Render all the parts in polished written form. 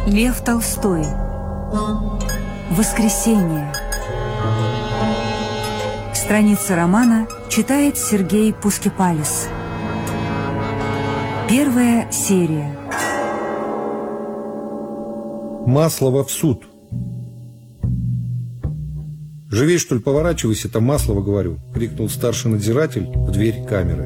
Лев Толстой. Воскресенье. Страница романа читает Сергей Пускипалис. Первая серия. Маслова в суд. «Живей, что ли, поворачивайся, там Маслова, говорю», — крикнул старший надзиратель в дверь камеры.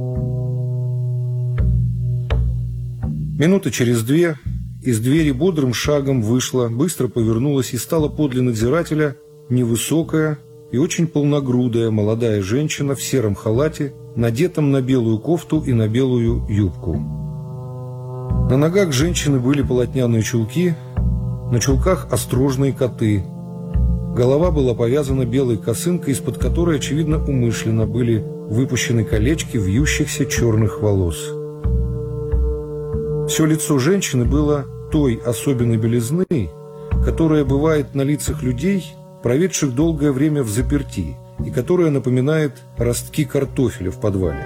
Минуты через две из двери бодрым шагом вышла, быстро повернулась и стала подле надзирателя невысокая и очень полногрудая молодая женщина в сером халате, надетом на белую кофту и на белую юбку. На ногах женщины были полотняные чулки, на чулках острожные коты. Голова была повязана белой косынкой, из-под которой, очевидно, умышленно были выпущены колечки вьющихся черных волос. Все лицо женщины было той особенной белизны, которая бывает на лицах людей, проведших долгое время в заперти, и которая напоминает ростки картофеля в подвале.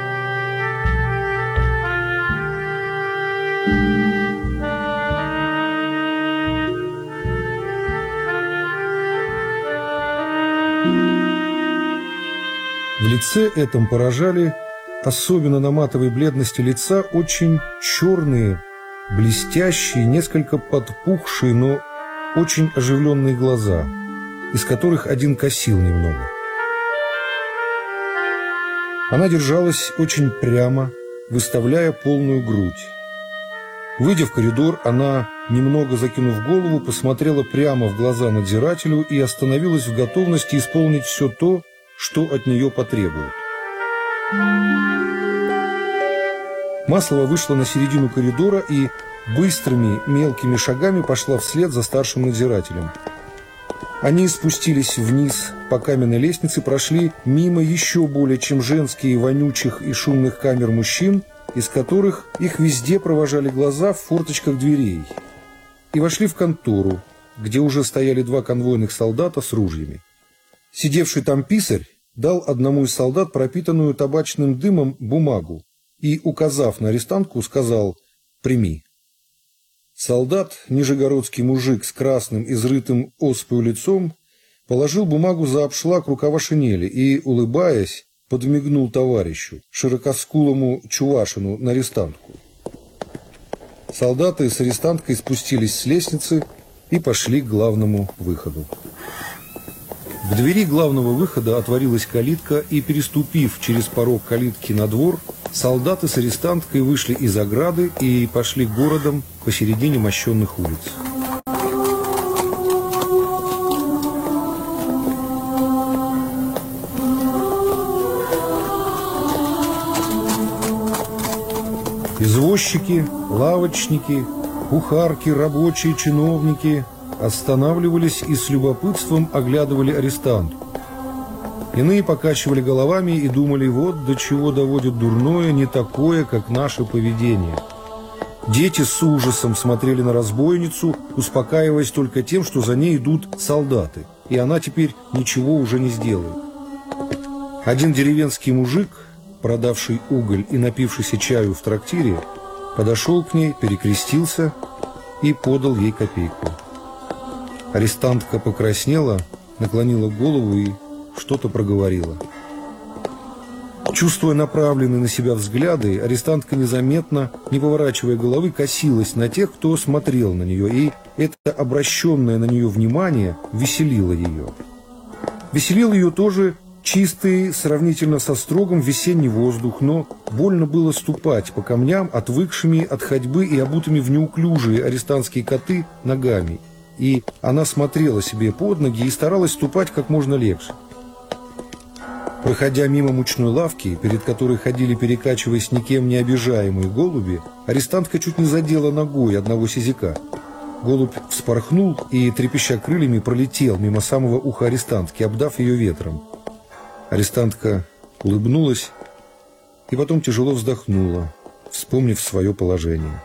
В лице этом поражали, особенно на матовой бледности лица, очень черные, блестящие, несколько подпухшие, но очень оживленные глаза, из которых один косил немного. Она держалась очень прямо, выставляя полную грудь. Выйдя в коридор, она, немного закинув голову, посмотрела прямо в глаза надзирателю и остановилась в готовности исполнить все то, что от нее потребуют. Маслова вышла на середину коридора и быстрыми мелкими шагами пошла вслед за старшим надзирателем. Они спустились вниз по каменной лестнице, прошли мимо еще более чем женских, вонючих и шумных камер мужчин, из которых их везде провожали глаза в форточках дверей, и вошли в контору, где уже стояли два конвойных солдата с ружьями. Сидевший там писарь дал одному из солдат пропитанную табачным дымом бумагу и, указав на арестантку, сказал: «Прими». Солдат, нижегородский мужик с красным, изрытым оспою лицом, положил бумагу за обшлаг рукава шинели и, улыбаясь, подмигнул товарищу, широкоскулому чувашину, на арестантку. Солдаты с арестанткой спустились с лестницы и пошли к главному выходу. В двери главного выхода отворилась калитка, и, переступив через порог калитки на двор, солдаты с арестанткой вышли из ограды и пошли городом посередине мощенных улиц. Извозчики, лавочники, кухарки, рабочие, чиновники останавливались и с любопытством оглядывали арестантку. Иные покачивали головами и думали: вот до чего доводит дурное не такое, как наше поведение. Дети с ужасом смотрели на разбойницу, успокаиваясь только тем, что за ней идут солдаты, и она теперь ничего уже не сделает. Один деревенский мужик, продавший уголь и напившийся чаю в трактире, подошел к ней, перекрестился и подал ей копейку. Арестантка покраснела, наклонила голову и что-то проговорила. Чувствуя направленные на себя взгляды, арестантка незаметно, не поворачивая головы, косилась на тех, кто смотрел на нее, и это обращенное на нее внимание веселило ее. Веселил ее тоже чистый, сравнительно со строгом, весенний воздух, но больно было ступать по камням, отвыкшими от ходьбы и обутыми в неуклюжие арестантские коты ногами. И она смотрела себе под ноги и старалась ступать как можно легче. Проходя мимо мучной лавки, перед которой ходили, перекачиваясь никем не обижаемые голуби, арестантка чуть не задела ногой одного сизяка. Голубь вспорхнул и, трепеща крыльями, пролетел мимо самого уха арестантки, обдав ее ветром. Арестантка улыбнулась и потом тяжело вздохнула, вспомнив свое положение.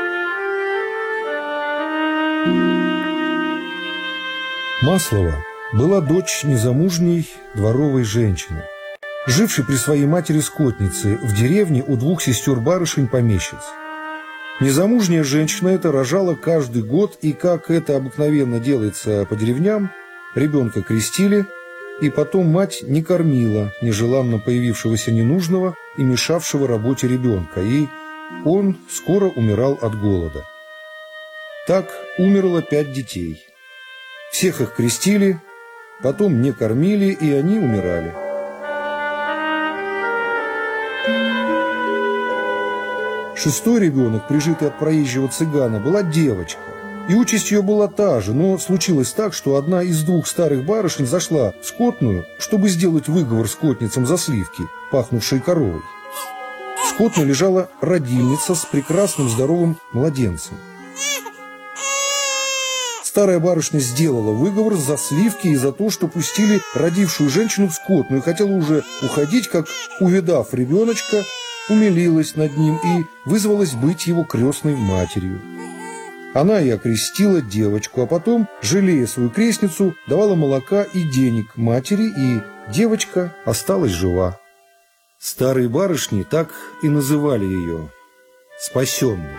Маслова Была дочь незамужней дворовой женщины, жившей при своей матери-скотнице в деревне у двух сестер-барышень-помещиц. Незамужняя женщина эта рожала каждый год, и, как это обыкновенно делается по деревням, ребенка крестили, и потом мать не кормила нежеланно появившегося ненужного и мешавшего работе ребенка, и он скоро умирал от голода. Так умерло 5 детей. Всех их крестили, потом не кормили, и они умирали. Шестой ребенок, прижитый от проезжего цыгана, была девочка. И участь ее была та же, но случилось так, что одна из 2 старых барышень зашла в скотную, чтобы сделать выговор скотницам за сливки, пахнувшие коровой. В скотной лежала родильница с прекрасным здоровым младенцем. Старая барышня сделала выговор за сливки и за то, что пустили родившую женщину в скотную, и хотела уже уходить, как, увидав ребеночка, умилилась над ним и вызвалась быть его крестной матерью. Она и окрестила девочку, а потом, жалея свою крестницу, давала молока и денег матери, и девочка осталась жива. Старые барышни так и называли ее «спасенной».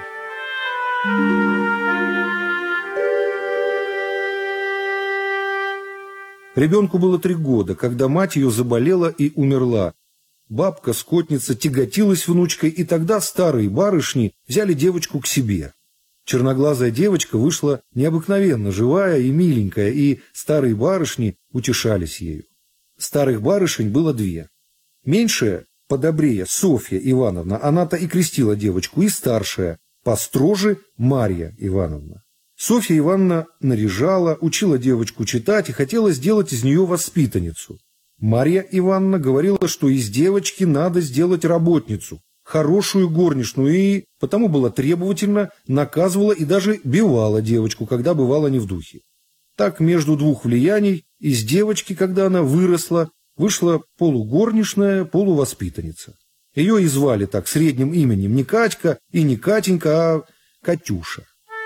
Ребенку было 3 года, когда мать ее заболела и умерла. Бабка-скотница тяготилась внучкой, и тогда старые барышни взяли девочку к себе. Черноглазая девочка вышла необыкновенно живая и миленькая, и старые барышни утешались ею. Старых барышень было 2. Меньшая, подобрее, Софья Ивановна, она-то и крестила девочку, и старшая, построже, Марья Ивановна. Софья Ивановна наряжала, учила девочку читать и хотела сделать из нее воспитанницу. Марья Ивановна говорила, что из девочки надо сделать работницу, хорошую горничную, и потому была требовательна, наказывала и даже бивала девочку, когда бывала не в духе. Так между 2 влияний из девочки, когда она выросла, вышла полугорничная, полувоспитанница. Ее и звали так средним именем не Катька и не Катенька, а Катюша.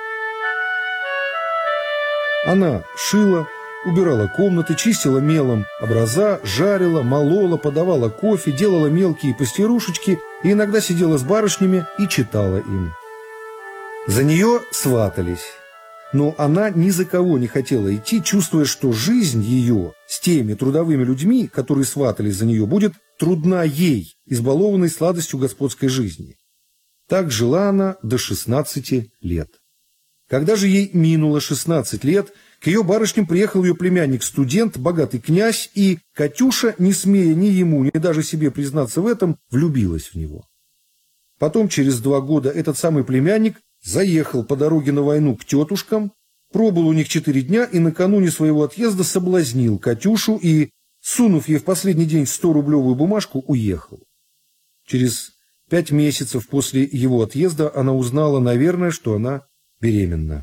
Она шила, убирала комнаты, чистила мелом образа, жарила, молола, подавала кофе, делала мелкие пастирушечки и иногда сидела с барышнями и читала им. За нее сватались, но она ни за кого не хотела идти, чувствуя, что жизнь ее с теми трудовыми людьми, которые сватались за нее, будет трудна ей, избалованной сладостью господской жизни. Так жила она до 16 лет. Когда же ей минуло 16 лет, к ее барышням приехал ее племянник-студент, богатый князь, и Катюша, не смея ни ему, ни даже себе признаться в этом, влюбилась в него. Потом, через 2 года, этот самый племянник заехал по дороге на войну к тетушкам, пробыл у них 4 дня и накануне своего отъезда соблазнил Катюшу и, сунув ей в последний день 100-рублевую бумажку, уехал. Через 5 месяцев после его отъезда она узнала, наверное, что она беременна.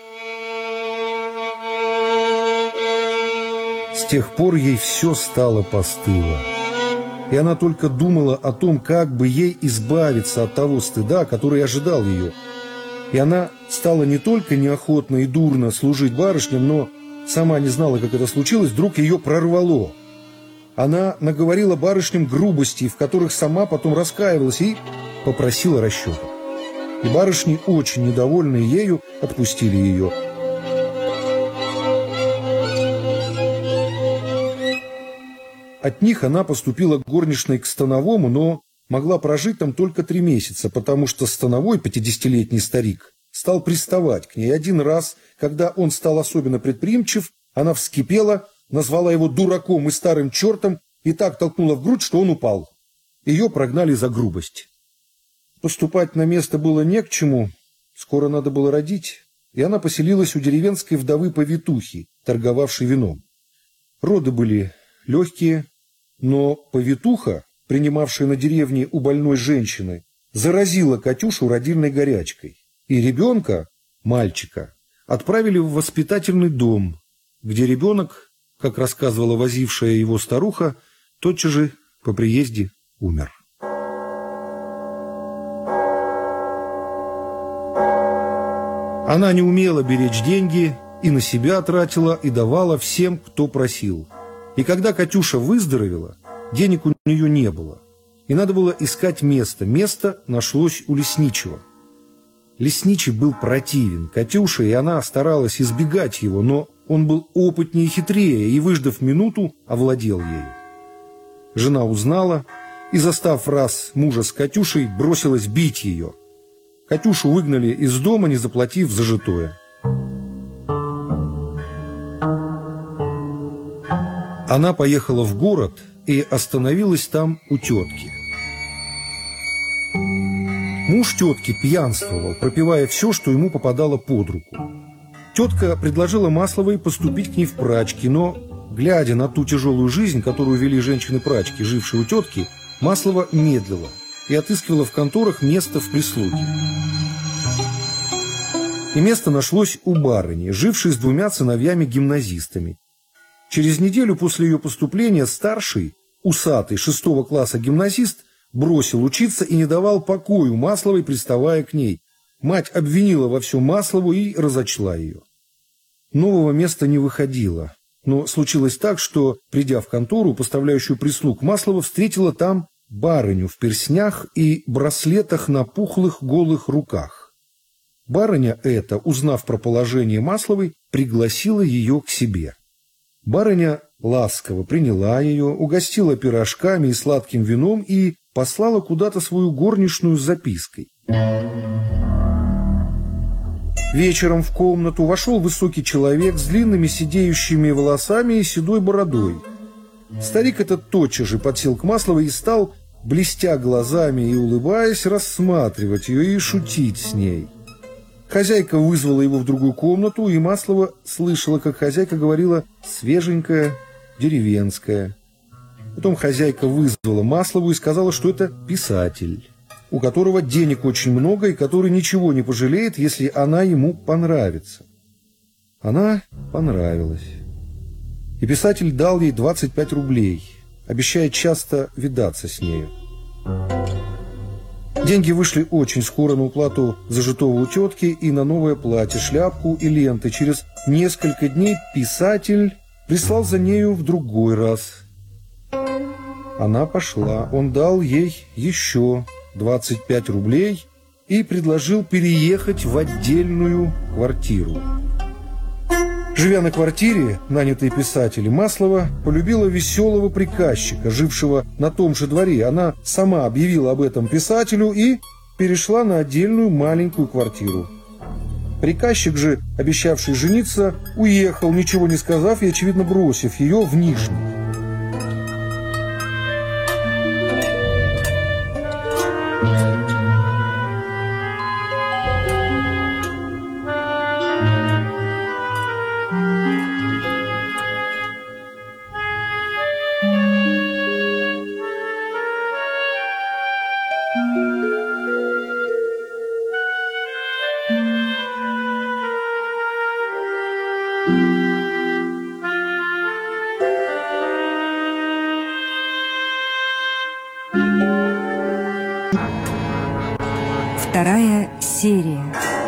С тех пор ей все стало постыло, и она только думала о том, как бы ей избавиться от того стыда, который ожидал ее. И она стала не только неохотно и дурно служить барышням, но сама не знала, как это случилось, вдруг ее прорвало. Она наговорила барышням грубостей, в которых сама потом раскаивалась, и попросила расчета. И барышни, очень недовольные ею, отпустили ее. От них она поступила горничной к становому, но могла прожить там только 3 месяца, потому что становой, 50-летний старик, стал приставать к ней. Один раз, когда он стал особенно предприимчив, она вскипела, назвала его дураком и старым чертом и так толкнула в грудь, что он упал. Ее прогнали за грубость. Поступать на место было не к чему, скоро надо было родить, и она поселилась у деревенской вдовы-повитухи, торговавшей вином. Роды были легкие, но повитуха, принимавшая на деревне у больной женщины, заразила Катюшу родильной горячкой, и ребенка, мальчика, отправили в воспитательный дом, где ребенок, как рассказывала возившая его старуха, тотчас же по приезде умер. Она не умела беречь деньги и на себя тратила, и давала всем, кто просил. И когда Катюша выздоровела, денег у нее не было. И надо было искать место. Место нашлось у лесничего. Лесничий был противен Катюше, и она старалась избегать его, но он был опытнее и хитрее, и, выждав минуту, овладел ею. Жена узнала и, застав раз мужа с Катюшей, бросилась бить ее. Катюшу выгнали из дома, не заплатив зажитое. Она поехала в город и остановилась там у тетки. Муж тетки пьянствовал, пропивая все, что ему попадало под руку. Тетка предложила Масловой поступить к ней в прачки, но, глядя на ту тяжелую жизнь, которую вели женщины-прачки, жившие у тетки, Маслова медлила и отыскивала в конторах место в прислуге. И место нашлось у барыни, жившей с 2 сыновьями-гимназистами. Через неделю после ее поступления старший, усатый 6 класса гимназист, бросил учиться и не давал покою Масловой, приставая к ней. Мать обвинила во всем Маслову и разочла ее. Нового места не выходило, но случилось так, что, придя в контору, поставляющую прислуг, Маслова встретила там барыню в перстнях и браслетах на пухлых голых руках. Барыня эта, узнав про положение Масловой, пригласила ее к себе. Барыня ласково приняла ее, угостила пирожками и сладким вином и послала куда-то свою горничную с запиской. Вечером в комнату вошел высокий человек с длинными сидеющими волосами и седой бородой. Старик этот тотчас же подсел к Масловой и стал, блестя глазами и улыбаясь, рассматривать ее и шутить с ней. Хозяйка вызвала его в другую комнату, и Маслова слышала, как хозяйка говорила «свеженькая, деревенская». Потом хозяйка вызвала Маслову и сказала, что это писатель, у которого денег очень много и который ничего не пожалеет, если она ему понравится. Она понравилась. И писатель дал ей 25 рублей, обещая часто видаться с нею. Деньги вышли очень скоро на уплату зажитого у тетки и на новое платье, шляпку и ленты. Через несколько дней писатель прислал за нею в другой раз. Она пошла. Он дал ей еще 25 рублей и предложил переехать в отдельную квартиру. Живя на квартире, нанятой писателем, Маслова полюбила веселого приказчика, жившего на том же дворе. Она сама объявила об этом писателю и перешла на отдельную маленькую квартиру. Приказчик же, обещавший жениться, уехал, ничего не сказав и, очевидно, бросив ее в Нижний. Вторая серия.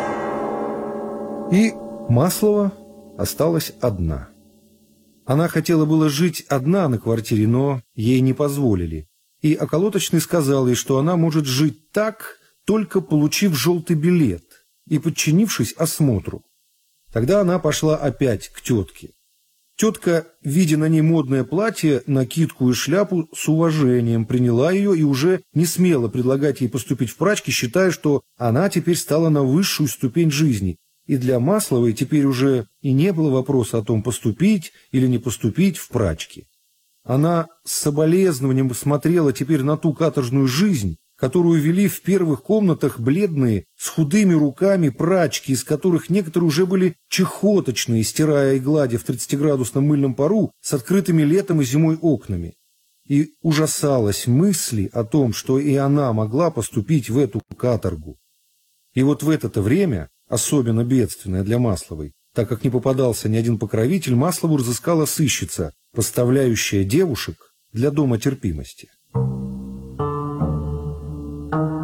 И Маслова осталась одна. Она хотела было жить одна на квартире, но ей не позволили. И околоточный сказал ей, что она может жить так, только получив желтый билет и подчинившись осмотру. Тогда она пошла опять к тетке. Тетка, видя на ней модное платье, накидку и шляпу, с уважением приняла ее и уже не смела предлагать ей поступить в прачки, считая, что она теперь стала на высшую ступень жизни. И для Масловой теперь уже и не было вопроса о том, поступить или не поступить в прачки. Она с соболезнованием смотрела теперь на ту каторжную жизнь, которую вели в первых комнатах бледные, с худыми руками прачки, из которых некоторые уже были чехоточные, стирая и гладя в 30-градусном мыльном пару с открытыми летом и зимой окнами. И ужасалась мысли о том, что и она могла поступить в эту каторгу. И вот в это-то время, особенно бедственное для Масловой, так как не попадался ни один покровитель, Маслову разыскала сыщица, поставляющая девушек для дома терпимости.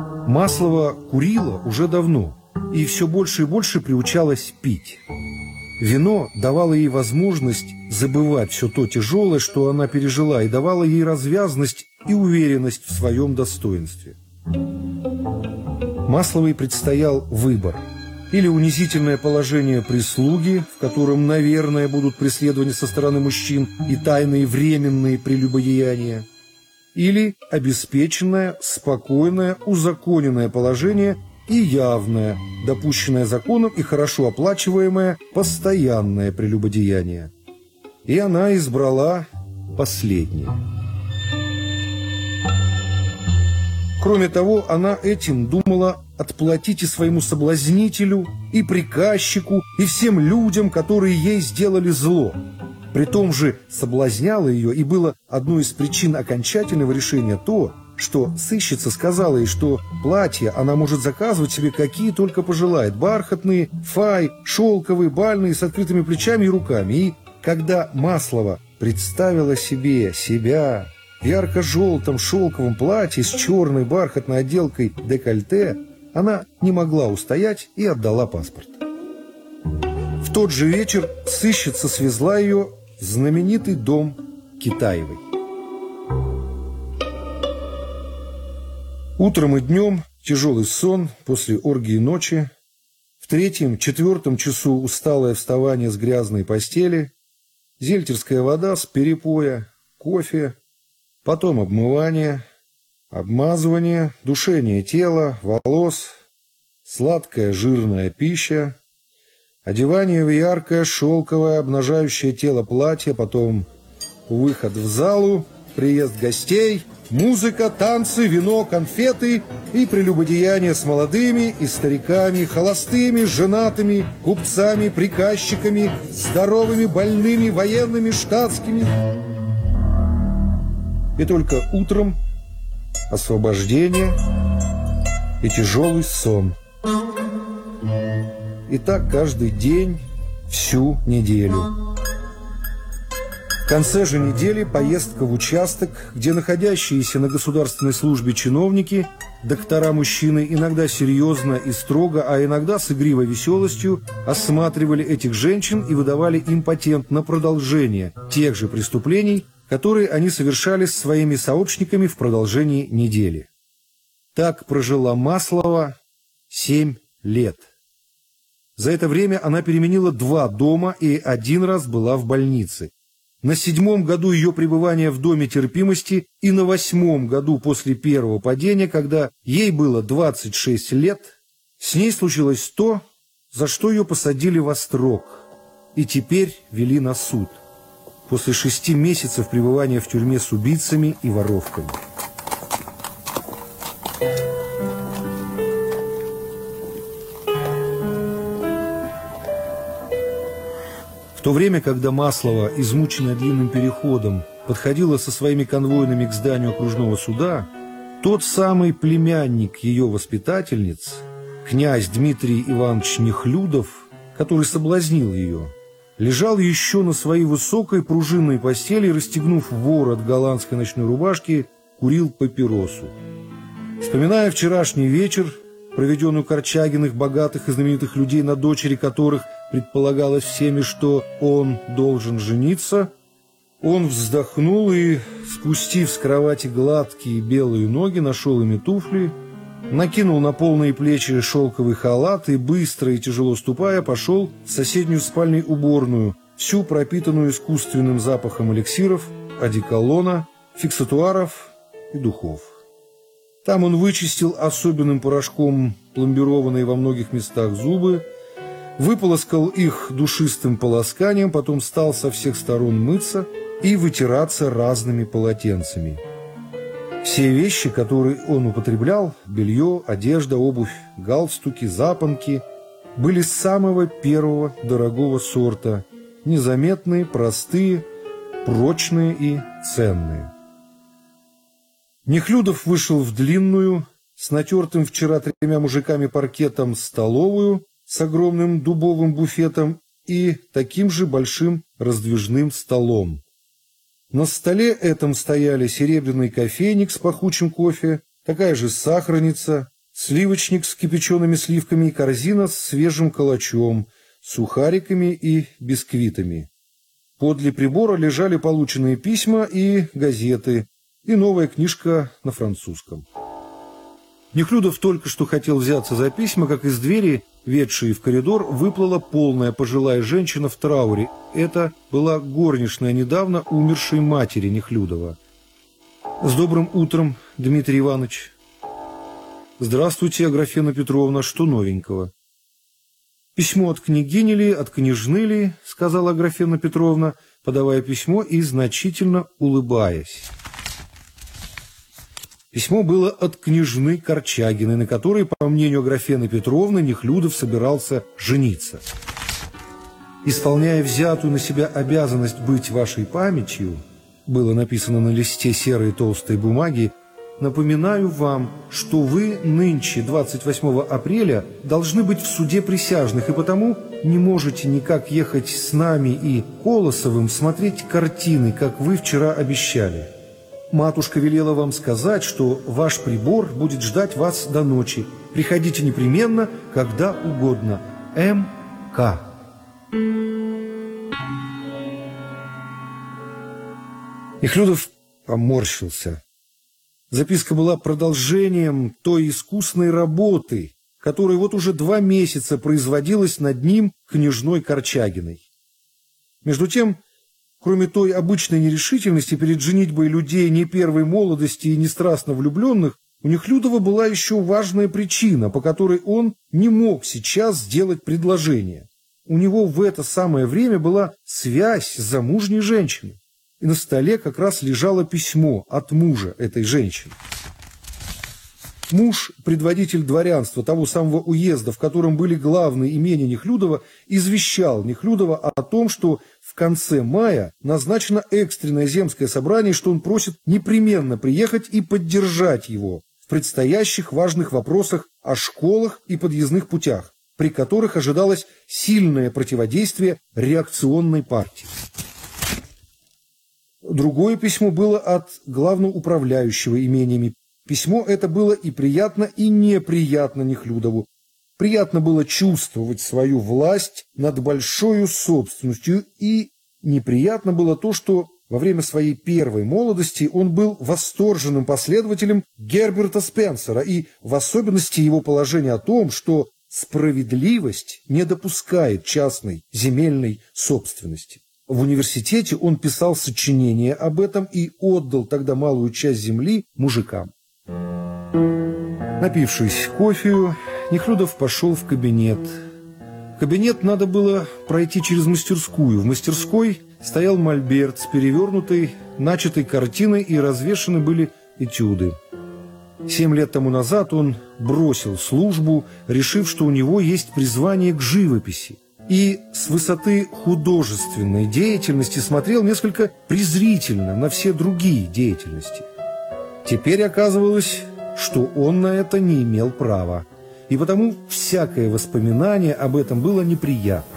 Маслова курила уже давно и все больше и больше приучалась пить. Вино давало ей возможность забывать все то тяжелое, что она пережила, и давало ей развязность и уверенность в своем достоинстве. Масловой предстоял выбор. Или унизительное положение прислуги, в котором, наверное, будут преследования со стороны мужчин и тайные временные прелюбодеяния, или обеспеченное, спокойное, узаконенное положение и явное, допущенное законом и хорошо оплачиваемое постоянное прелюбодеяние. И она избрала последнее. Кроме того, она этим думала отплатить и своему соблазнителю, и приказчику, и всем людям, которые ей сделали зло. При том же соблазняла ее, и было одной из причин окончательного решения то, что сыщица сказала ей, что платья она может заказывать себе какие только пожелает: бархатные, фай, шелковые, бальные, с открытыми плечами и руками. И когда Маслова представила себе себя в ярко-желтом шелковом платье с черной бархатной отделкой декольте, она не могла устоять и отдала паспорт. В тот же вечер сыщица свезла ее в знаменитый дом Китаевой. Утром и днем тяжелый сон после оргии ночи, в 3-4 часу усталое вставание с грязной постели, зельтерская вода с перепоя, кофе, потом обмывание, обмазывание, душение тела, волос, сладкая жирная пища, одевание в яркое шелковое обнажающее тело платье, потом выход в залу, приезд гостей, музыка, танцы, вино, конфеты и прелюбодеяние с молодыми и стариками, холостыми, женатыми, купцами, приказчиками, здоровыми, больными, военными, штатскими. И только утром освобождение и тяжелый сон. И так каждый день, всю неделю. В конце же недели поездка в участок, где находящиеся на государственной службе чиновники, доктора-мужчины, иногда серьезно и строго, а иногда с игривой веселостью осматривали этих женщин и выдавали им патент на продолжение тех же преступлений, которые они совершали с своими сообщниками в продолжении недели. Так прожила Маслова 7 лет. За это время она переменила 2 дома и 1 раз была в больнице. На 7-м году ее пребывания в доме терпимости и на 8-м году после первого падения, когда ей было 26 лет, с ней случилось то, за что ее посадили во строк и теперь вели на суд, после 6 месяцев пребывания в тюрьме с убийцами и воровками. В то время, когда Маслова, измученная длинным переходом, подходила со своими конвойными к зданию окружного суда, тот самый племянник ее воспитательниц, князь Дмитрий Иванович Нехлюдов, который соблазнил ее, лежал еще на своей высокой пружинной постели, расстегнув ворот голландской ночной рубашки, курил папиросу. Вспоминая вчерашний вечер, проведенный у Корчагиных, богатых и знаменитых людей, на дочери которых предполагалось всеми, что он должен жениться, он вздохнул и, спустив с кровати гладкие белые ноги, нашел ими туфли, накинул на полные плечи шелковый халат и, быстро и тяжело ступая, пошел в соседнюю спальню уборную, всю пропитанную искусственным запахом эликсиров, одеколона, фиксатуаров и духов. Там он вычистил особенным порошком пломбированные во многих местах зубы, выполоскал их душистым полосканием, потом стал со всех сторон мыться и вытираться разными полотенцами. Все вещи, которые он употреблял, белье, одежда, обувь, галстуки, запонки, были самого первого дорогого сорта, незаметные, простые, прочные и ценные. Нехлюдов вышел в длинную, с натертым вчера 3 мужиками паркетом столовую, с огромным дубовым буфетом и таким же большим раздвижным столом. На столе этом стояли серебряный кофейник с пахучим кофе, такая же сахарница, сливочник с кипячеными сливками и корзина с свежим калачом, сухариками и бисквитами. Подле прибора лежали полученные письма и газеты, и новая книжка на французском. Нехлюдов только что хотел взяться за письма, как из двери, ведшей в коридор, выплыла полная пожилая женщина в трауре. Это была горничная недавно умершей матери Нехлюдова. «С добрым утром, Дмитрий Иванович». «Здравствуйте, Аграфена Петровна, что новенького?» «Письмо от княгини ли, от княжны ли?» — сказала Аграфена Петровна, подавая письмо и значительно улыбаясь. Письмо было от княжны Корчагиной, на которой, по мнению Аграфены Петровны, Нехлюдов собирался жениться. «Исполняя взятую на себя обязанность быть вашей памятью», было написано на листе серой толстой бумаги, «напоминаю вам, что вы нынче, 28 апреля, должны быть в суде присяжных, и потому не можете никак ехать с нами и Колосовым смотреть картины, как вы вчера обещали. Матушка велела вам сказать, что ваш прибор будет ждать вас до ночи. Приходите непременно, когда угодно. М.К.» Нехлюдов поморщился. Записка была продолжением той искусной работы, которая вот уже 2 месяца производилась над ним княжной Корчагиной. Между тем, кроме той обычной нерешительности перед женитьбой людей не первой молодости и не страстно влюбленных, у Нехлюдова была еще важная причина, по которой он не мог сейчас сделать предложение. У него в это самое время была связь с замужней женщиной. И на столе как раз лежало письмо от мужа этой женщины. Муж, предводитель дворянства того самого уезда, в котором были главные имения Нехлюдова, извещал Нехлюдова о том, что в конце мая назначено экстренное земское собрание, что он просит непременно приехать и поддержать его в предстоящих важных вопросах о школах и подъездных путях, при которых ожидалось сильное противодействие реакционной партии. Другое письмо было от главноуправляющего имениями. Письмо это было и приятно, и неприятно Нехлюдову. Приятно было чувствовать свою власть над большой собственностью, и неприятно было то, что во время своей первой молодости он был восторженным последователем Герберта Спенсера, и в особенности его положение о том, что справедливость не допускает частной земельной собственности. В университете он писал сочинение об этом и отдал тогда малую часть земли мужикам. Напившись кофею, Нехлюдов пошел в кабинет. В кабинет надо было пройти через мастерскую. В мастерской стоял мольберт с перевернутой, начатой картиной, и развешаны были этюды. 7 лет тому назад он бросил службу, решив, что у него есть призвание к живописи, и с высоты художественной деятельности смотрел несколько презрительно на все другие деятельности. Теперь оказывалось, что он на это не имел права, и потому всякое воспоминание об этом было неприятно.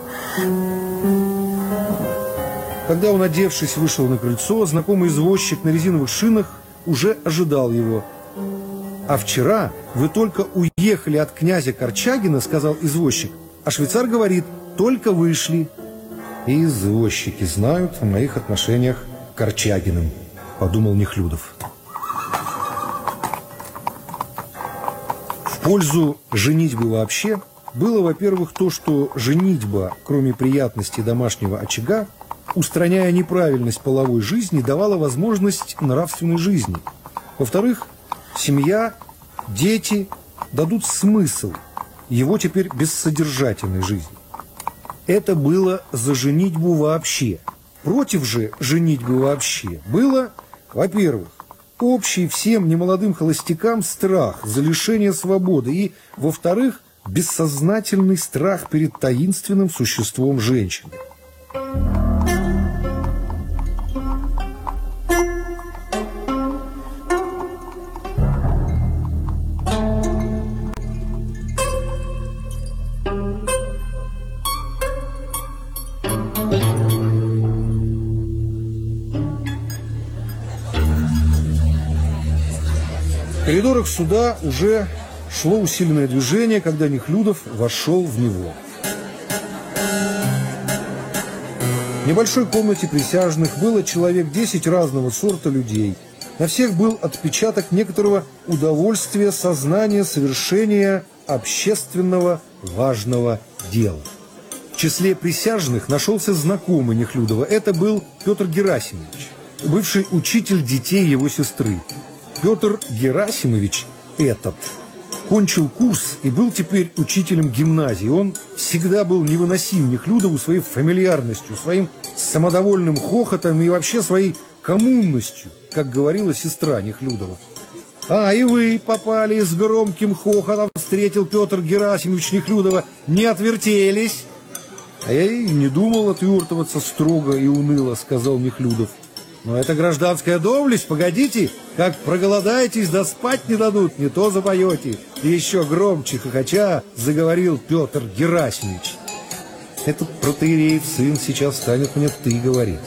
Когда он, одевшись, вышел на крыльцо, знакомый извозчик на резиновых шинах уже ожидал его. «А вчера вы только уехали от князя Корчагина, — сказал извозчик, — а швейцар говорит, только вышли». «И извозчики знают о моих отношениях к Корчагиным», — подумал Нехлюдов. В пользу женитьбы вообще было, во-первых, то, что женитьба, кроме приятностей домашнего очага, устраняя неправильность половой жизни, давала возможность нравственной жизни. Во-вторых, семья, дети дадут смысл его теперь бессодержательной жизни. Это было за женитьбу вообще. Против же женитьбы вообще было, во-первых, общий всем немолодым холостякам страх за лишение свободы и, во-вторых, бессознательный страх перед таинственным существом женщины. В коридорах суда уже шло усиленное движение, когда Нехлюдов вошел в него. небольшой комнате присяжных было человек 10 разного сорта людей. На всех был отпечаток некоторого удовольствия, сознания, совершения общественного важного дела. В числе присяжных нашелся знакомый Нехлюдова. Это был Петр Герасимович, бывший учитель детей его сестры. Петр Герасимович этот кончил курс и был теперь учителем гимназии. Он всегда был невыносим Нехлюдову своей фамильярностью, своим самодовольным хохотом и вообще своей коммунностью, как говорила сестра Нехлюдова. «А, и вы попали с громким хохотом», встретил Петр Герасимович Нехлюдова. «Не отвертелись?» «А я и не думал отвертываться строго и уныло», сказал Нехлюдов. «Но это гражданская доблесть, погодите, как проголодаетесь, да спать не дадут, не то запоете». И еще громче хохоча заговорил Петр Герасимович. «Этот протоиереев сын сейчас станет мне «ты» говорить».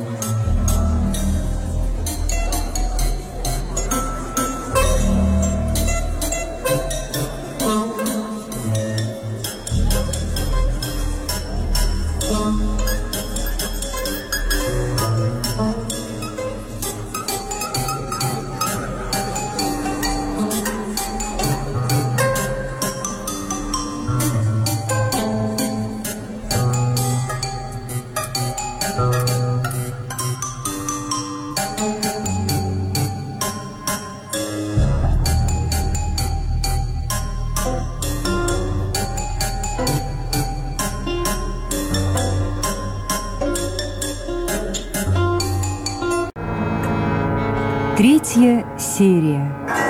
Третья серия.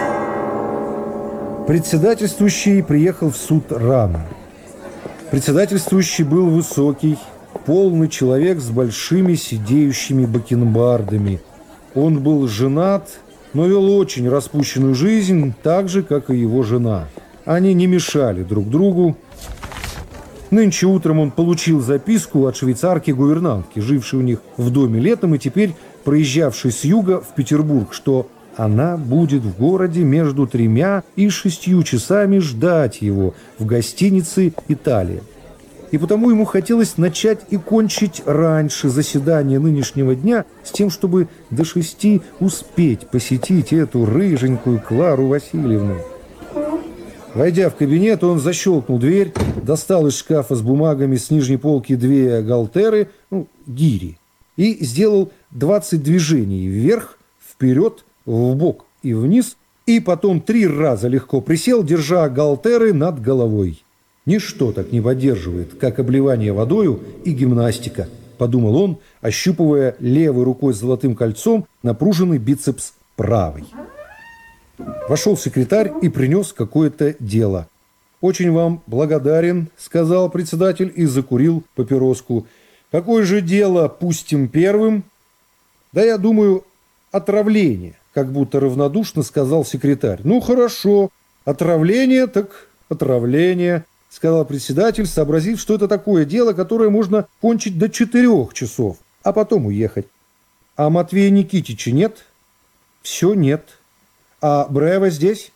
Председательствующий приехал в суд рано. Председательствующий был высокий, полный человек с большими сидеющими бакенбардами. Он был женат, но вел очень распущенную жизнь, так же, как и его жена. Они не мешали друг другу. Нынче утром он получил записку от швейцарки-гувернантки, жившей у них в доме летом и теперь проезжавшей с юга в Петербург, что она будет в городе между 3 и 6 часами ждать его в гостинице «Италия». И потому ему хотелось начать и кончить раньше заседание нынешнего дня с тем, чтобы до 6 успеть посетить эту рыженькую Клару Васильевну. Войдя в кабинет, он защелкнул дверь, достал из шкафа с бумагами с нижней полки 2 галтеры, гири, и сделал 20 движений вверх, вперед, вбок и вниз, и потом 3 раза легко присел, держа галтеры над головой. «Ничто так не поддерживает, как обливание водою и гимнастика», подумал он, ощупывая левой рукой с золотым кольцом напруженный бицепс правой. Вошел секретарь и принес какое-то дело. «Очень вам благодарен», — сказал председатель и закурил папироску. «Какое же дело пустим первым?» «Да я думаю, отравление», — как будто равнодушно сказал секретарь. «Ну, хорошо, отравление так отравление», — сказал председатель, сообразив, что это такое дело, которое можно кончить до 4 часов, а потом уехать. «А Матвея Никитича нет?» «Все нет». «А Брева здесь?»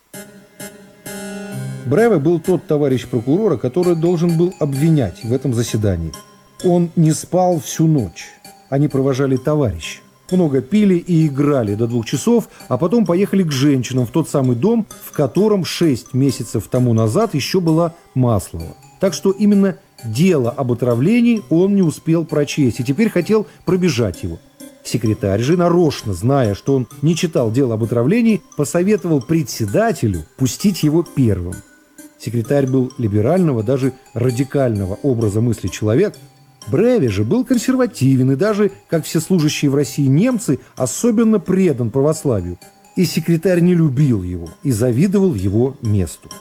Брева был тот товарищ прокурора, который должен был обвинять в этом заседании. Он не спал всю ночь. Они провожали товарища. Много пили и играли до 2 часов, а потом поехали к женщинам в тот самый дом, в котором 6 месяцев тому назад еще была Маслова. Так что именно дело об отравлении он не успел прочесть и теперь хотел пробежать его. Секретарь же, нарочно зная, что он не читал дело об отравлении, посоветовал председателю пустить его первым. Секретарь был либерального, даже радикального образа мысли человек. Бреве же был консервативен и даже, как все служащие в России немцы, особенно предан православию. И секретарь не любил его и завидовал его месту.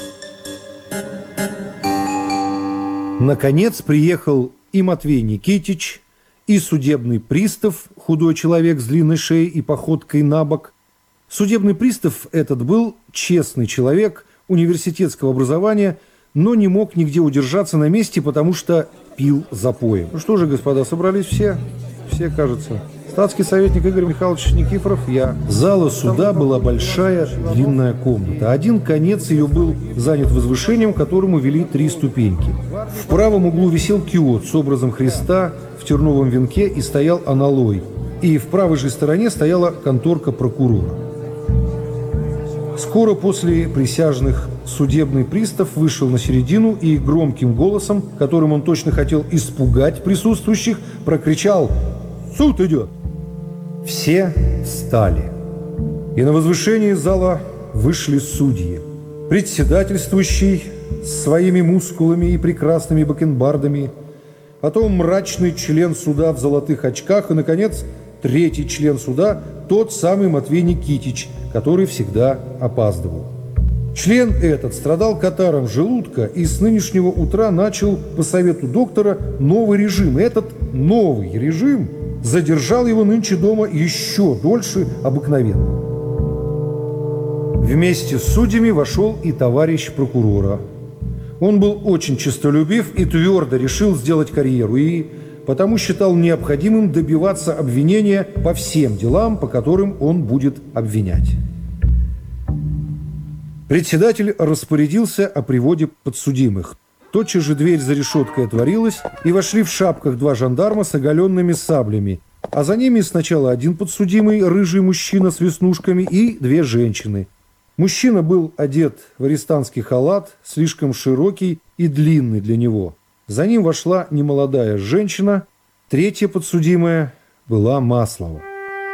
Наконец приехал и Матвей Никитич, и судебный пристав, худой человек с длинной шеей и походкой на бок. Судебный пристав этот был честный человек университетского образования, но не мог нигде удержаться на месте, потому что пил запоем. Ну что же, господа, собрались все? Все, кажется. Статский советник Игорь Михайлович Никифоров, я. Зала суда была большая, длинная комната. Один конец ее был занят возвышением, к которому вели 3 ступеньки. В правом углу висел киот с образом Христа в терновом венке и стоял аналой. И в правой же стороне стояла конторка прокурора. Скоро после присяжных судебный пристав вышел на середину и громким голосом, которым он точно хотел испугать присутствующих, прокричал: «Суд идет!». Все встали. И на возвышении зала вышли судьи. Председательствующий с своими мускулами и прекрасными бакенбардами, потом мрачный член суда в золотых очках и, наконец, третий член суда, тот самый Матвей Никитич, который всегда опаздывал. Член этот страдал катаром желудка и с нынешнего утра начал по совету доктора новый режим. И этот новый режим задержал его нынче дома еще дольше обыкновенного. Вместе с судьями вошел и товарищ прокурора. Он был очень честолюбив и твердо решил сделать карьеру, и потому считал необходимым добиваться обвинения по всем делам, по которым он будет обвинять. Председатель распорядился о приводе подсудимых. Тотчас же дверь за решеткой отворилась, и вошли в шапках два жандарма с оголенными саблями, а за ними сначала один подсудимый, рыжий мужчина с веснушками, и две женщины. Мужчина был одет в арестантский халат, слишком широкий и длинный для него. За ним вошла немолодая женщина, третья подсудимая была Маслова.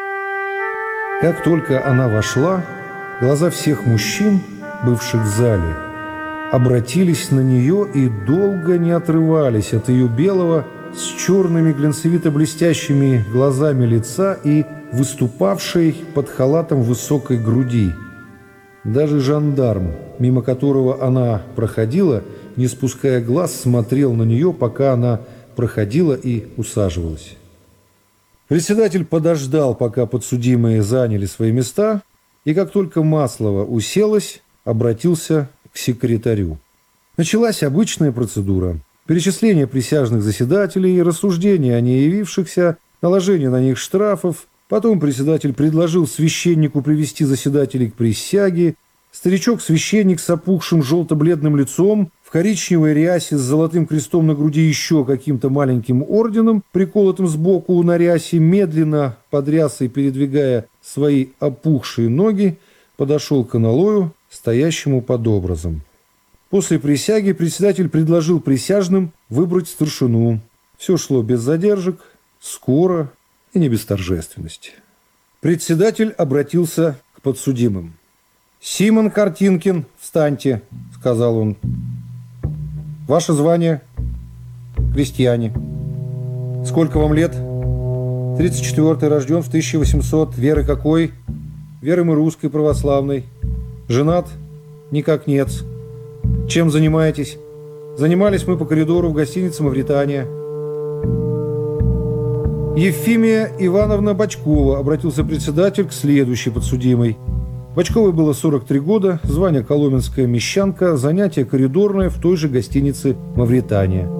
Как только она вошла, глаза всех мужчин, бывших в зале, обратились на нее и долго не отрывались от ее белого с черными глянцевито-блестящими глазами лица и выступавшей под халатом высокой груди. Даже жандарм, мимо которого она проходила, не спуская глаз, смотрел на нее, пока она проходила и усаживалась. Председатель подождал, пока подсудимые заняли свои места, и как только Маслова уселась, обратился к секретарю. Началась обычная процедура. Перечисление присяжных заседателей, рассуждение о неявившихся, наложение на них штрафов. Потом председатель предложил священнику привести заседателей к присяге. Старичок-священник с опухшим желто-бледным лицом, в коричневой рясе с золотым крестом на груди еще каким-то маленьким орденом, приколотым сбоку на рясе, медленно под рясой передвигая свои опухшие ноги, подошел к аналою, стоящему под образом. После присяги председатель предложил присяжным выбрать старшину. Все шло без задержек, скоро и не без торжественности. Председатель обратился к подсудимым. «Симон Картинкин, встаньте», — сказал он. «Ваше звание?» «Крестьяне». «Сколько вам лет?» 34-й, рожден в 1800. Веры какой? Веры мы русской, православной. Женат? Никак нет. Чем занимаетесь? Занимались мы по коридору в гостинице «Мавритания». Ефимия Ивановна Бочкова, обратился председатель к следующей подсудимой. Бочковой было 43 года, звание коломенская мещанка, занятие коридорное в той же гостинице «Мавритания».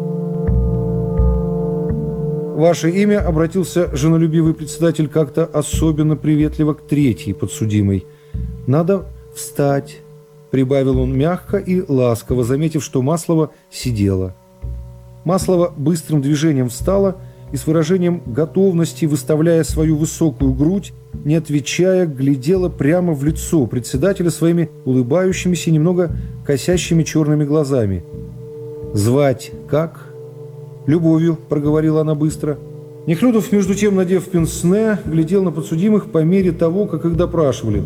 Ваше имя, обратился женолюбивый председатель как-то особенно приветливо к третьей подсудимой. Надо встать, прибавил он мягко и ласково, заметив, что Маслова сидела. Маслова быстрым движением встала и с выражением готовности, выставляя свою высокую грудь, не отвечая, глядела прямо в лицо председателя своими улыбающимися, немного косящими черными глазами. «Звать как?» «Любовью», — проговорила она быстро. Нехлюдов, между тем, надев пенсне, глядел на подсудимых по мере того, как их допрашивали.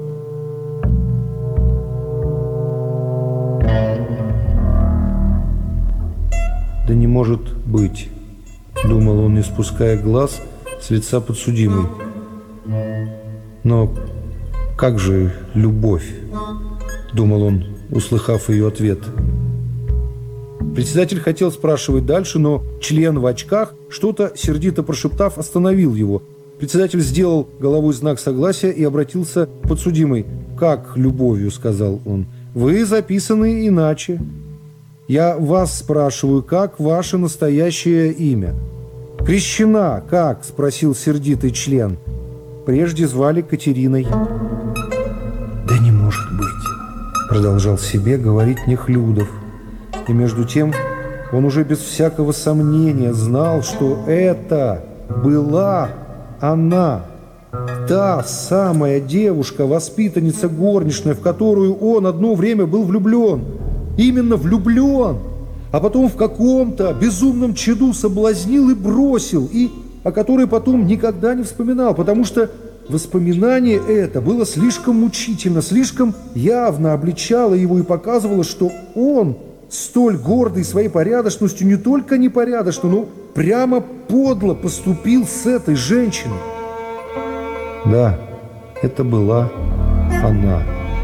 «Да не может быть», — думал он, не спуская глаз с лица подсудимой. «Но как же любовь?» — думал он, услыхав ее ответ. Председатель хотел спрашивать дальше, но член в очках, что-то сердито прошептав, остановил его. Председатель сделал головой знак согласия и обратился к подсудимой. «Как любовью?» — сказал он. «Вы записаны иначе. Я вас спрашиваю, как ваше настоящее имя?» «Крещена как?» — спросил сердитый член. «Прежде звали Катериной». «Да не может быть!» — продолжал себе говорить Нехлюдов. И между тем Он уже без всякого сомнения знал, что это была она. Та самая девушка, воспитанница горничная, в которую он одно время был влюблен. Именно влюблен. А потом в каком-то безумном чаду соблазнил и бросил, и о которой потом никогда не вспоминал, потому что воспоминание это было слишком мучительно, слишком явно обличало его и показывало, что он, столь гордый своей порядочностью, не только непорядочно, но прямо подло поступил с этой женщиной. Да, это была она.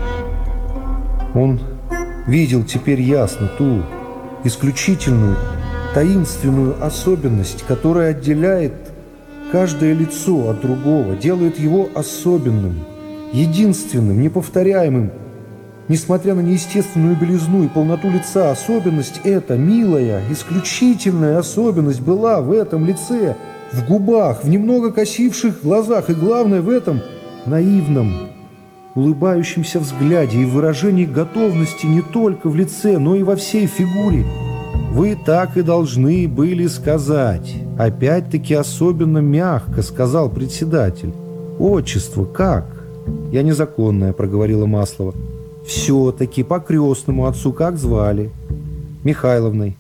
Он видел теперь ясно ту исключительную, таинственную особенность, которая отделяет каждое лицо от другого, делает его особенным, единственным, неповторяемым. Несмотря на неестественную белизну и полноту лица, особенность эта, милая, исключительная особенность была в этом лице, в губах, в немного косивших глазах и, главное, в этом наивном, улыбающемся взгляде и выражении готовности не только в лице, но и во всей фигуре. «Вы так и должны были сказать». Опять-таки особенно мягко сказал председатель. «Отчество как?» «Я незаконная», — проговорила Маслова. «Все-таки по крестному отцу как звали?» «Михайловной».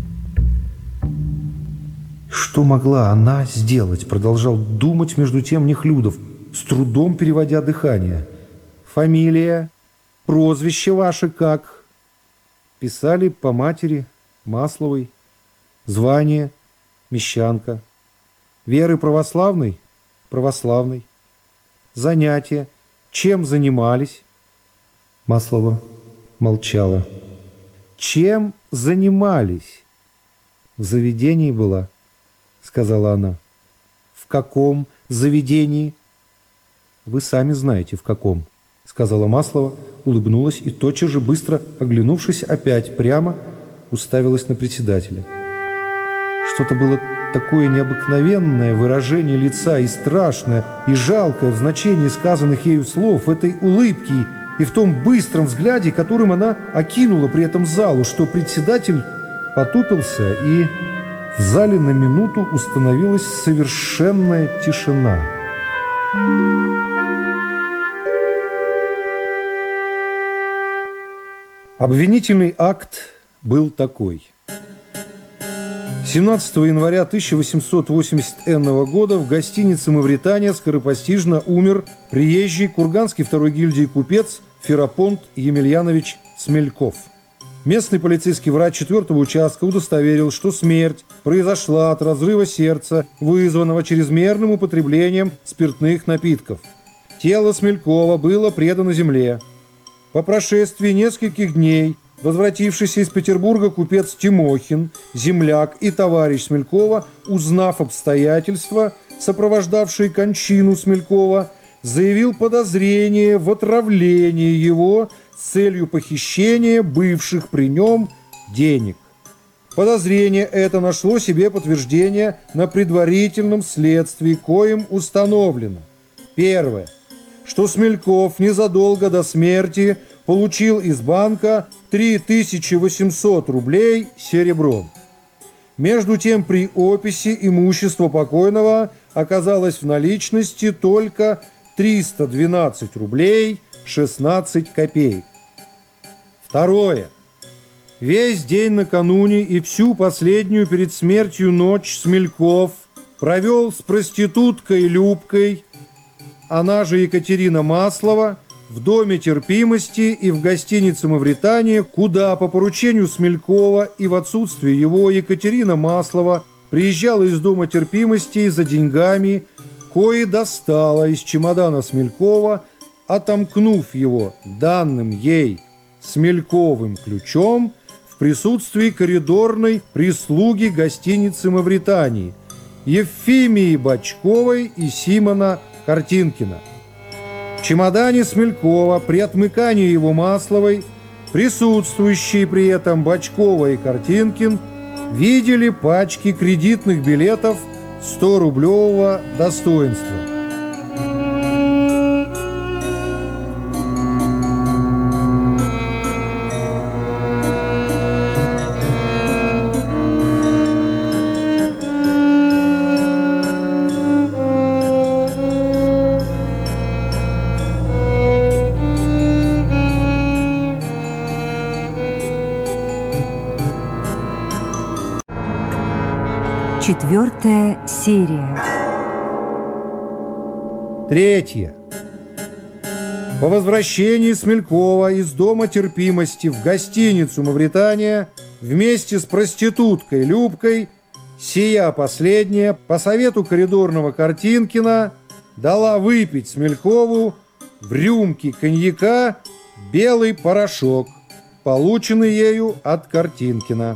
«Что могла она сделать?» — продолжал думать между тем Нехлюдов, с трудом переводя дыхание. «Фамилия, прозвище ваше как?» Писали по матери Масловой. Звание мещанка. Веры православной? Православной. Занятия. Чем занимались? Маслова молчала. Чем занимались? В заведении была, сказала она. В каком заведении? Вы сами знаете, в каком, сказала Маслова, улыбнулась и тотчас же, быстро оглянувшись, опять прямо уставилась на председателя. Что-то было такое необыкновенное выражение лица и страшное, и жалкое в значении сказанных ею слов, в этой улыбке и в том быстром взгляде, которым она окинула при этом залу, что председатель потупился, и в зале на минуту установилась совершенная тишина. Обвинительный акт был такой. 17 января 1880 года в гостинице «Мавритания» скоропостижно умер приезжий курганский второй гильдии купец Ферапонт Емельянович Смельков. Местный полицейский врач 4-го участка удостоверил, что смерть произошла от разрыва сердца, вызванного чрезмерным употреблением спиртных напитков. Тело Смелькова было предано земле. По прошествии нескольких дней возвратившийся из Петербурга купец Тимохин, земляк и товарищ Смелькова, узнав обстоятельства, сопровождавшие кончину Смелькова, заявил подозрение в отравлении его с целью похищения бывших при нем денег. Подозрение это нашло себе подтверждение на предварительном следствии, коим установлено. Первое. Что Смельков незадолго до смерти получил из банка 3800 рублей серебром. Между тем, при описи имущества покойного оказалось в наличности только 312 рублей 16 копеек. Второе. Весь день накануне и всю последнюю перед смертью ночь Смельков провел с проституткой Любкой, она же Екатерина Маслова, в доме терпимости и в гостинице «Мавритания», куда по поручению Смелькова и в отсутствие его Екатерина Маслова приезжала из дома терпимости за деньгами, кои достала из чемодана Смелькова, отомкнув его данным ей Смельковым ключом в присутствии коридорной прислуги гостиницы «Мавритании» Евфимии Бочковой и Симона Картинкина. В чемодане Смелькова при отмыкании его Масловой присутствующие при этом Бочкова и Картинкин видели пачки кредитных билетов 100-рублевого достоинства. 4 серия. 3. По возвращении Смелькова из дома терпимости в гостиницу «Мавритания» вместе с проституткой Любкой, сия последняя, по совету коридорного Картинкина, дала выпить Смелькову в рюмке коньяка белый порошок, полученный ею от Картинкина.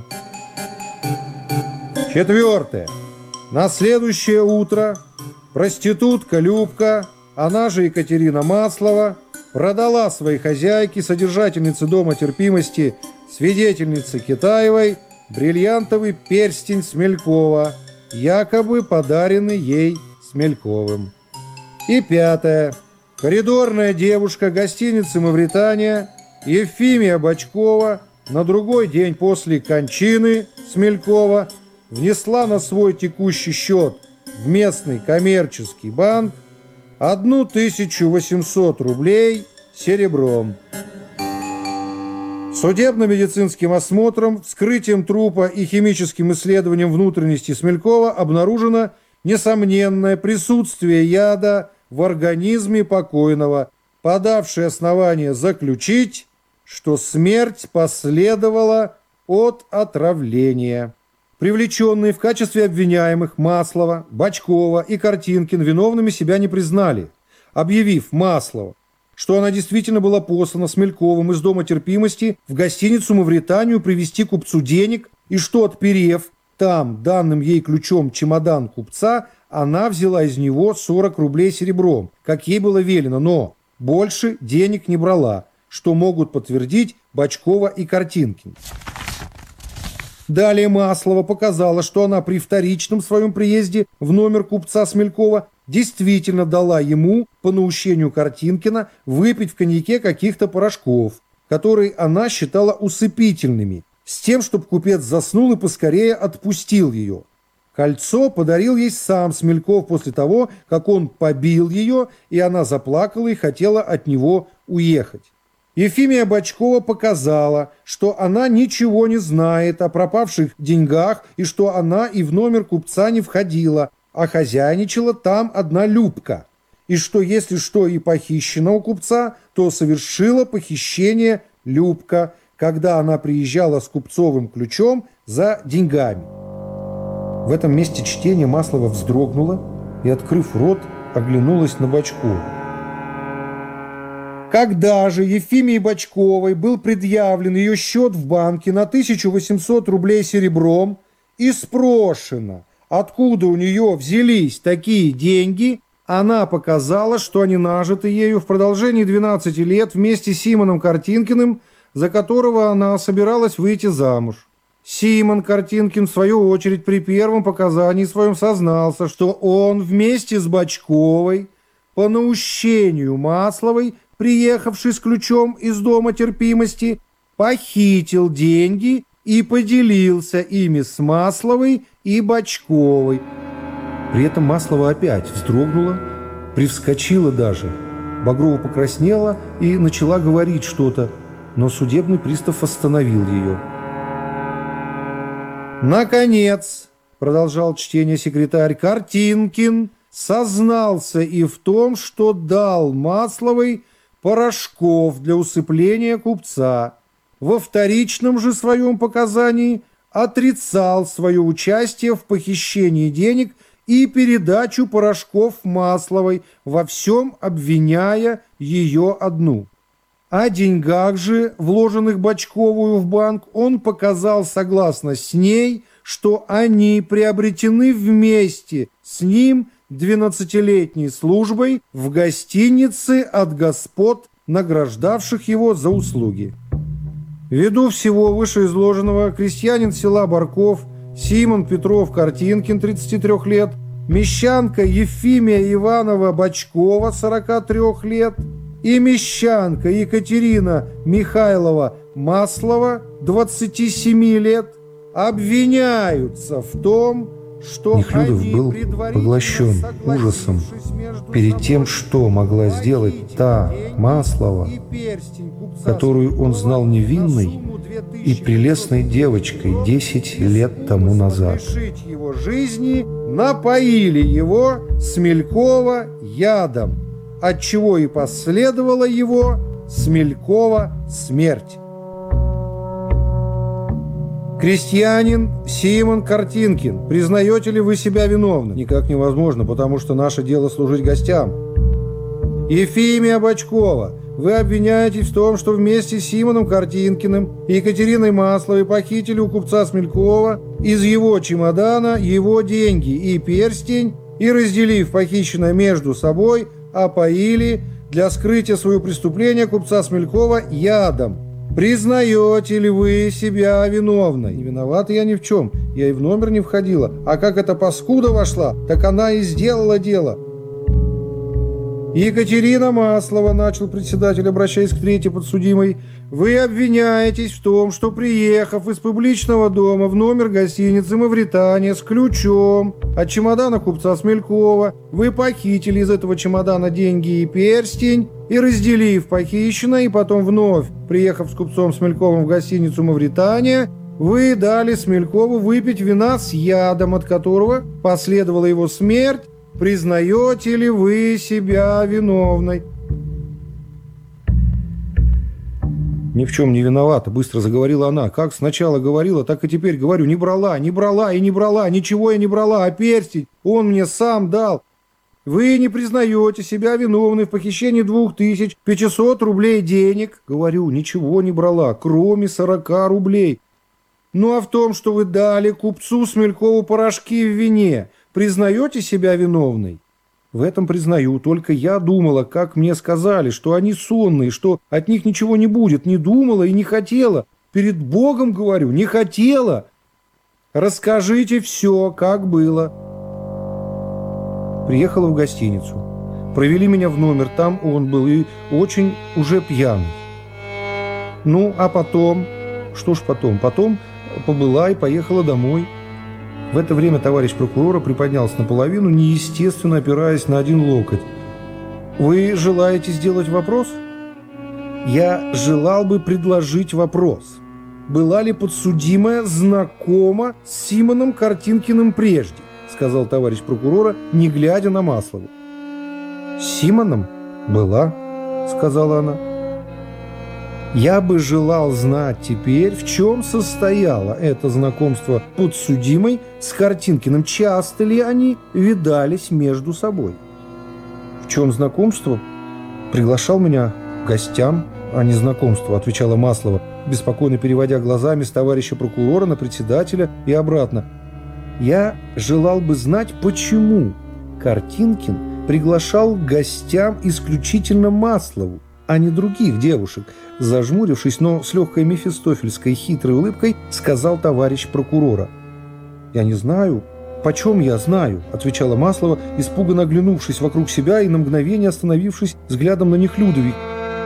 4. На следующее утро проститутка Любка, она же Екатерина Маслова, продала своей хозяйке, содержательнице дома терпимости, свидетельнице Китаевой, бриллиантовый перстень Смелькова, якобы подаренный ей Смельковым. И 5. Коридорная девушка гостиницы «Мавритания» Ефимия Бочкова на другой день после кончины Смелькова внесла на свой текущий счет в местный коммерческий банк 1800 рублей серебром. Судебно-медицинским осмотром, вскрытием трупа и химическим исследованием внутренности Смелькова обнаружено несомненное присутствие яда в организме покойного, подавшее основание заключить, что смерть последовала от отравления. Привлеченные в качестве обвиняемых Маслова, Бочкова и Картинкин виновными себя не признали, объявив Маслова, что она действительно была послана Смельковым из дома терпимости в гостиницу «Мавританию» привезти купцу денег, и что, отперев там данным ей ключом чемодан купца, она взяла из него 40 рублей серебром, как ей было велено, но больше денег не брала, что могут подтвердить Бочкова и Картинкин. Далее Маслова показала, что она при вторичном своем приезде в номер купца Смелькова действительно дала ему, по наущению Картинкина, выпить в коньяке каких-то порошков, которые она считала усыпительными, с тем, чтобы купец заснул и поскорее отпустил ее. Кольцо подарил ей сам Смельков после того, как он побил ее, и она заплакала и хотела от него уехать. Ефимия Бочкова показала, что она ничего не знает о пропавших деньгах и что она и в номер купца не входила, а хозяйничала там одна Любка, и что если что и похищено у купца, то совершила похищение Любка, когда она приезжала с купцовым ключом за деньгами. В этом месте чтения Маслова вздрогнула и, открыв рот, оглянулась на Бочкову. Когда же Ефимии Бочковой был предъявлен ее счет в банке на 1800 рублей серебром и спрошено, откуда у нее взялись такие деньги, она показала, что они нажиты ею в продолжении 12 лет вместе с Симоном Картинкиным, за которого она собиралась выйти замуж. Симон Картинкин, в свою очередь, при первом показании своем сознался, что он вместе с Бочковой по наущению Масловой, приехавший с ключом из дома терпимости, похитил деньги и поделился ими с Масловой и Бочковой. При этом Маслова опять вздрогнула, привскочила даже. Багрова покраснела и начала говорить что-то, но судебный пристав остановил ее. «Наконец, — продолжал чтение секретарь, — Картинкин сознался и в том, что дал Масловой порошков для усыпления купца. Во вторичном же своем показании отрицал свое участие в похищении денег и передачу порошков Масловой, во всем обвиняя ее одну. О деньгах же, вложенных Бочковую в банк, он показал согласно с ней, что они приобретены вместе с ним 12-летней службой в гостинице от господ, награждавших его за услуги. Ввиду всего вышеизложенного, крестьянин села Барков Симон Петров Картинкин, 33 лет, мещанка Ефимия Иванова Бочкова, 43 лет, и мещанка Екатерина Михайлова Маслова, 27 лет, обвиняются в том, что Нехлюдов был поглощен ужасом перед тем, что могла сделать та Маслова, которую он знал невинной и прелестной девочкой 10 лет тому назад. Лишить его жизни, напоили его Смелькова ядом, отчего и последовала его Смелькова смерть. Крестьянин Симон Картинкин, признаете ли вы себя виновным? Никак невозможно, потому что наше дело служить гостям. Ефимия Бочкова, вы обвиняетесь в том, что вместе с Симоном Картинкиным и Екатериной Масловой похитили у купца Смелькова из его чемодана его деньги и перстень и, разделив похищенное между собой, опоили для скрытия своего преступления купца Смелькова ядом. Признаете ли вы себя виновной? Не виновата я ни в чем, я и в номер не входила. А как эта паскуда вошла, так она и сделала дело. Екатерина Маслова, начал председатель, обращаясь к третьей подсудимой, вы обвиняетесь в том, что, приехав из публичного дома в номер гостиницы «Мавритания» с ключом от чемодана купца Смелькова, вы похитили из этого чемодана деньги и перстень, и, разделив похищенное, и потом вновь, приехав с купцом Смельковым в гостиницу «Мавритания», вы дали Смелькову выпить вина с ядом, от которого последовала его смерть. Признаете ли вы себя виновной? Ни в чем не виновата, быстро заговорила она. Как сначала говорила, так и теперь говорю. Не брала, не брала и не брала, ничего я не брала, а перстень он мне сам дал. Вы не признаете себя виновной в похищении 2500 рублей денег? Говорю, ничего не брала, кроме 40 рублей. Ну а в том, что вы дали купцу Смелькову порошки в вине, признаете себя виновной? В этом признаю, только я думала, как мне сказали, что они сонные, что от них ничего не будет. Не думала и не хотела. Перед Богом говорю, не хотела. Расскажите все, как было. Приехала в гостиницу. Провели меня в номер, там он был и очень уже пьяный. Ну, а потом... Что ж потом? Потом побыла и поехала домой. В это время товарищ прокурора приподнялся наполовину, неестественно опираясь на один локоть. «Вы желаете сделать вопрос?» «Я желал бы предложить вопрос. Была ли подсудимая знакома с Симоном Картинкиным прежде?» сказал товарищ прокурора, не глядя на Маслову. «С Симоном? Была», сказала она. «Я бы желал знать теперь, в чем состояло это знакомство подсудимой с Картинкиным. Часто ли они видались между собой?» «В чем знакомство? Приглашал меня к гостям, а не знакомство», отвечала Маслова, беспокойно переводя глазами с товарища прокурора на председателя и обратно. «Я желал бы знать, почему Картинкин приглашал к гостям исключительно Маслову, а не других девушек», зажмурившись, но с легкой мефистофельской хитрой улыбкой, сказал товарищ прокурора. «Я не знаю. Почем я знаю?» отвечала Маслова, испуганно оглянувшись вокруг себя и на мгновение остановившись взглядом на Нехлюдове.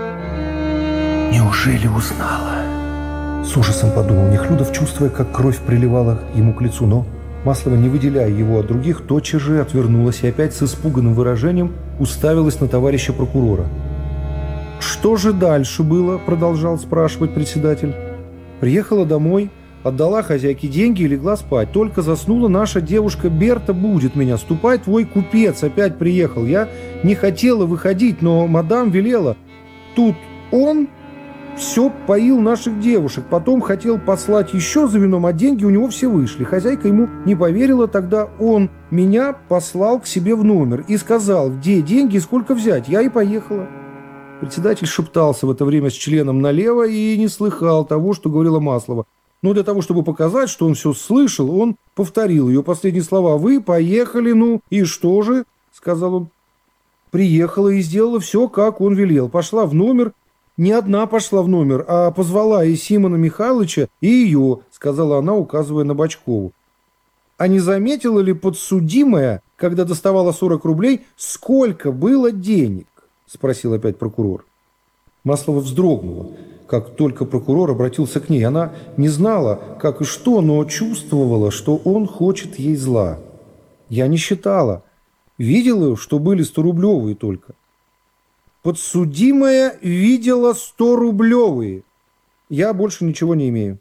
«Неужели узнала?» С ужасом подумал Нехлюдов, чувствуя, как кровь приливала ему к лицу, но Маслова, не выделяя его от других, тотчас же отвернулась и опять с испуганным выражением уставилась на товарища прокурора. «Что же дальше было?» – продолжал спрашивать председатель. «Приехала домой, отдала хозяйке деньги и легла спать. Только заснула наша девушка Берта, будет меня. Ступай, твой купец опять приехал. Я не хотела выходить, но мадам велела. Тут он все поил наших девушек. Потом хотел послать еще за вином, а деньги у него все вышли. Хозяйка ему не поверила, тогда он меня послал к себе в номер и сказал, где деньги и сколько взять. Я и поехала». Председатель шептался в это время с членом налево и не слыхал того, что говорила Маслова. Но для того, чтобы показать, что он все слышал, он повторил ее последние слова. «Вы поехали, ну и что же?» – сказал он. «Приехала и сделала все, как он велел. Пошла в номер. Не одна пошла в номер, а позвала и Симона Михайловича, и ее», – сказала она, указывая на Бочкову. «А не заметила ли подсудимая, когда доставала 40 рублей, сколько было денег?» – спросил опять прокурор. Маслова вздрогнула, как только прокурор обратился к ней. Она не знала, как и что, но чувствовала, что он хочет ей зла. «Я не считала. Видела, что были 100-рублевые только». «Подсудимая видела 100-рублевые. я больше ничего не имею.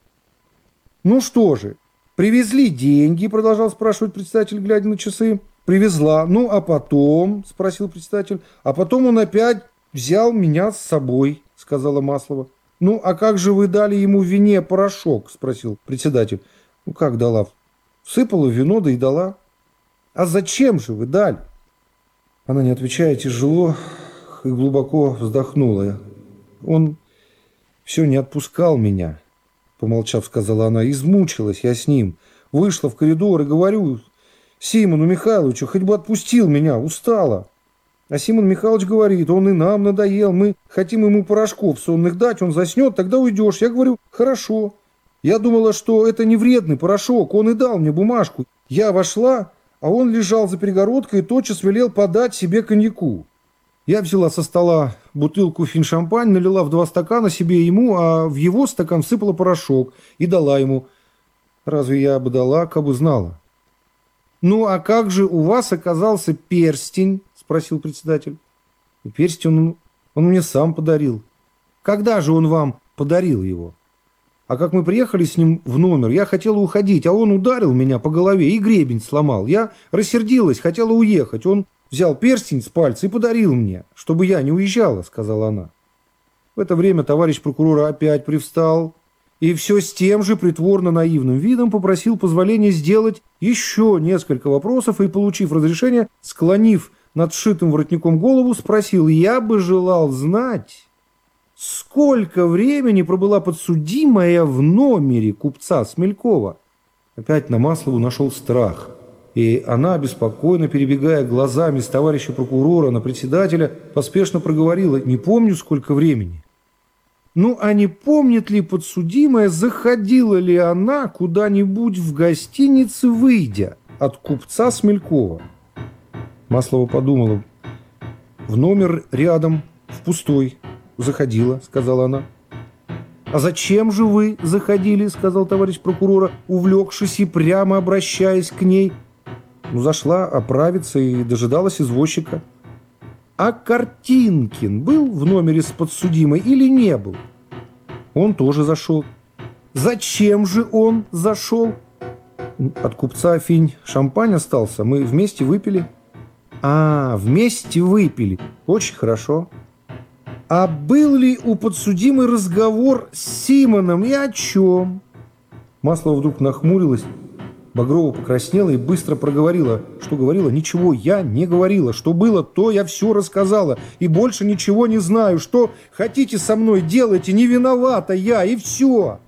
Ну что же, привезли деньги, продолжал спрашивать председатель, глядя на часы. Привезла. Ну, а потом, спросил председатель, а потом он опять взял меня с собой, сказала Маслова. Ну, а как же вы дали ему в вине порошок, спросил председатель. Ну, как дала? Всыпала вино, да и дала. А зачем же вы дали? Она, не отвечая, тяжело и глубоко вздохнула. Он все не отпускал меня, помолчав, сказала она. Измучилась я с ним. Вышла в коридор и говорю Симону Михайловичу, хоть бы отпустил меня, устала. А Симон Михайлович говорит, он и нам надоел, мы хотим ему порошков сонных дать, он заснет, тогда уйдешь. Я говорю, хорошо. Я думала, что это не вредный порошок, он и дал мне бумажку. Я вошла, а он лежал за перегородкой и тотчас велел подать себе коньяку. Я взяла со стола бутылку финшампань, налила в 2 стакана себе и ему, а в его стакан всыпала порошок и дала ему. Разве я бы дала, кабы знала? Ну, а как же у вас оказался перстень? Спросил председатель. И перстень он мне сам подарил. Когда же он вам подарил его? А как мы приехали с ним в номер, я хотела уходить, а он ударил меня по голове и гребень сломал. Я рассердилась, хотела уехать. Он взял перстень с пальца и подарил мне, чтобы я не уезжала, сказала она. В это время товарищ прокурора опять привстал и все с тем же притворно-наивным видом попросил позволения сделать еще несколько вопросов и, получив разрешение, склонив над сшитым воротником голову, спросил: «Я бы желал знать, сколько времени пробыла подсудимая в номере купца Смелькова?» Опять на Маслову нашел страх, и она, беспокойно перебегая глазами с товарища прокурора на председателя, поспешно проговорила: «Не помню, сколько времени». Ну, а не помнит ли подсудимая, заходила ли она куда-нибудь в гостинице, выйдя от купца Смелькова? Маслова подумала. В номер рядом, в пустой, заходила, сказала она. А зачем же вы заходили, сказал товарищ прокурора, увлекшись и прямо обращаясь к ней. Ну, зашла оправиться и дожидалась извозчика. А Картинкин был в номере с подсудимой или не был? Он тоже зашел. Зачем же он зашел? От купца Финь шампань остался, мы вместе выпили. А, вместе выпили. Очень хорошо. А был ли у подсудимой разговор с Симоном и о чем? Маслова вдруг нахмурилась, Багрова покраснела и быстро проговорила. Что говорила? Ничего я не говорила. Что было, то я все рассказала. И больше ничего не знаю. Что хотите со мной делайте, не виновата я, и все.